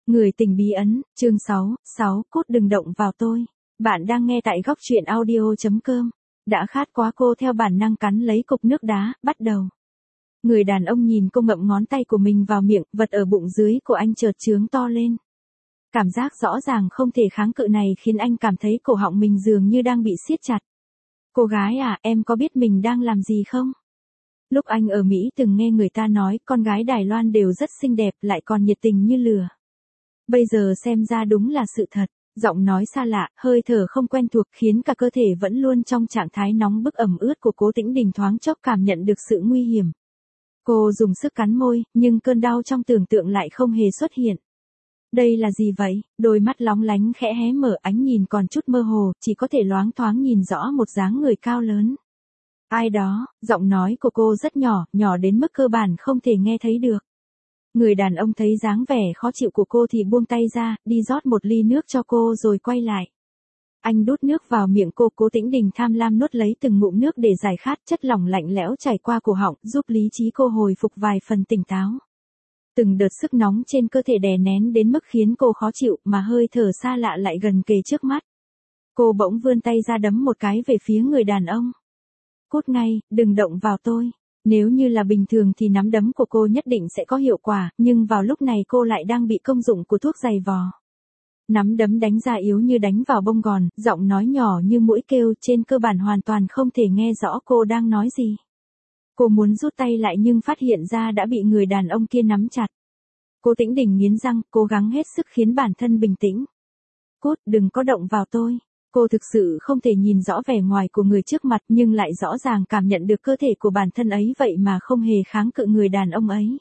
Người tình bí ẩn, chương 6, cốt đừng động vào tôi. Bạn đang nghe tại góc truyện audio.com. Đã khát quá cô theo bản năng cắn lấy cục nước đá, bắt đầu. Người đàn ông nhìn cô ngậm ngón tay của mình vào miệng, vật ở bụng dưới của anh chợt trướng to lên. Cảm giác rõ ràng không thể kháng cự này khiến anh cảm thấy cổ họng mình dường như đang bị siết chặt. Cô gái à, em có biết mình đang làm gì không? Lúc anh ở Mỹ từng nghe người ta nói con gái Đài Loan đều rất xinh đẹp lại còn nhiệt tình như lửa. Bây giờ xem ra đúng là sự thật, giọng nói xa lạ, hơi thở không quen thuộc khiến cả cơ thể vẫn luôn trong trạng thái nóng bức ẩm ướt của Cố Tĩnh Đình thoáng chốc cảm nhận được sự nguy hiểm. Cô dùng sức cắn môi, nhưng cơn đau trong tưởng tượng lại không hề xuất hiện. Đây là gì vậy? Đôi mắt lóng lánh khẽ hé mở, ánh nhìn còn chút mơ hồ, chỉ có thể loáng thoáng nhìn rõ một dáng người cao lớn. Ai đó, giọng nói của cô rất nhỏ, nhỏ đến mức cơ bản không thể nghe thấy được. Người đàn ông thấy dáng vẻ khó chịu của cô thì buông tay ra, đi rót một ly nước cho cô rồi quay lại. Anh đút nước vào miệng cô, Cố Tĩnh Đình tham lam nuốt lấy từng ngụm nước để giải khát, chất lỏng lạnh lẽo chảy qua cổ họng, giúp lý trí cô hồi phục vài phần tỉnh táo. Từng đợt sức nóng trên cơ thể đè nén đến mức khiến cô khó chịu, mà hơi thở xa lạ lại gần kề trước mắt. Cô bỗng vươn tay ra đấm một cái về phía người đàn ông. Cút ngay, đừng động vào tôi. Nếu như là bình thường thì nắm đấm của cô nhất định sẽ có hiệu quả, nhưng vào lúc này cô lại đang bị công dụng của thuốc giày vò. Nắm đấm đánh ra yếu như đánh vào bông gòn, giọng nói nhỏ như mũi kêu, trên cơ bản hoàn toàn không thể nghe rõ cô đang nói gì. Cô muốn rút tay lại nhưng phát hiện ra đã bị người đàn ông kia nắm chặt. Cố Tĩnh Đình nghiến răng, cố gắng hết sức khiến bản thân bình tĩnh. Cút, đừng có động vào tôi. Cô thực sự không thể nhìn rõ vẻ ngoài của người trước mặt nhưng lại rõ ràng cảm nhận được cơ thể của bản thân ấy vậy mà không hề kháng cự người đàn ông ấy.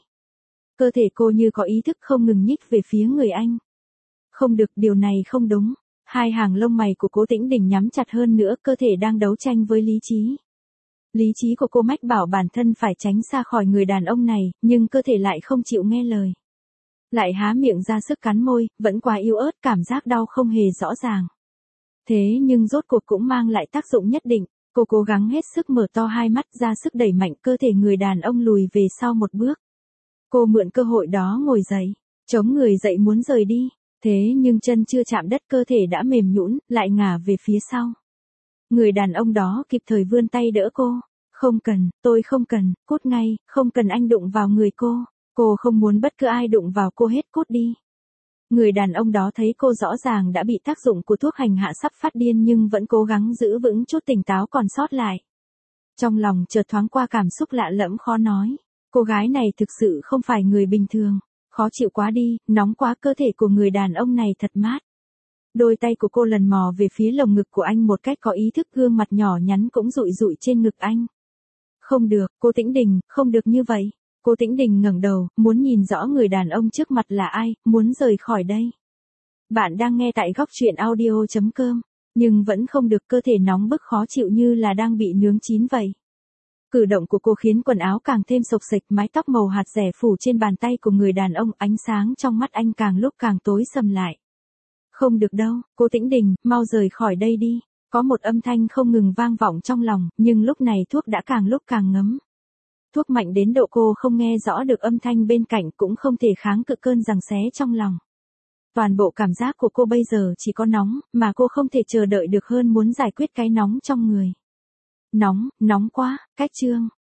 Cơ thể cô như có ý thức không ngừng nhích về phía người anh. Không được, điều này không đúng. Hai hàng lông mày của Cố Tĩnh Đình nhắm chặt hơn nữa, cơ thể đang đấu tranh với lý trí. Lý trí của cô mách bảo bản thân phải tránh xa khỏi người đàn ông này, nhưng cơ thể lại không chịu nghe lời. Lại há miệng ra sức cắn môi, vẫn quá yếu ớt, cảm giác đau không hề rõ ràng. Thế nhưng rốt cuộc cũng mang lại tác dụng nhất định, cô cố gắng hết sức mở to hai mắt ra sức đẩy mạnh cơ thể người đàn ông lùi về sau một bước. Cô mượn cơ hội đó ngồi dậy, chống người dậy muốn rời đi, thế nhưng chân chưa chạm đất cơ thể đã mềm nhũn, lại ngả về phía sau. Người đàn ông đó kịp thời vươn tay đỡ cô, không cần, tôi không cần, cút ngay, không cần anh đụng vào người cô không muốn bất cứ ai đụng vào cô hết, cút đi. Người đàn ông đó thấy cô rõ ràng đã bị tác dụng của thuốc hành hạ sắp phát điên nhưng vẫn cố gắng giữ vững chút tỉnh táo còn sót lại. Trong lòng chợt thoáng qua cảm xúc lạ lẫm khó nói. Cô gái này thực sự không phải người bình thường. Khó chịu quá đi, nóng quá, cơ thể của người đàn ông này thật mát. Đôi tay của cô lần mò về phía lồng ngực của anh một cách có ý thức, gương mặt nhỏ nhắn cũng dụi dụi trên ngực anh. Không được, Cố Tĩnh Đình, không được như vậy. Cố Tĩnh Đình ngẩng đầu, muốn nhìn rõ người đàn ông trước mặt là ai, muốn rời khỏi đây. Bạn đang nghe tại góc truyện audio.com, nhưng vẫn không được, cơ thể nóng bức khó chịu như là đang bị nướng chín vậy. Cử động của cô khiến quần áo càng thêm xộc xệch, mái tóc màu hạt dẻ phủ trên bàn tay của người đàn ông, ánh sáng trong mắt anh càng lúc càng tối sầm lại. Không được đâu, Cố Tĩnh Đình, mau rời khỏi đây đi. Có một âm thanh không ngừng vang vọng trong lòng, nhưng lúc này thuốc đã càng lúc càng ngấm. Thuốc mạnh đến độ cô không nghe rõ được âm thanh bên cạnh, cũng không thể kháng cự cơn giằng xé trong lòng. Toàn bộ cảm giác của cô bây giờ chỉ có nóng, mà cô không thể chờ đợi được hơn muốn giải quyết cái nóng trong người. Nóng, nóng quá, cách chương.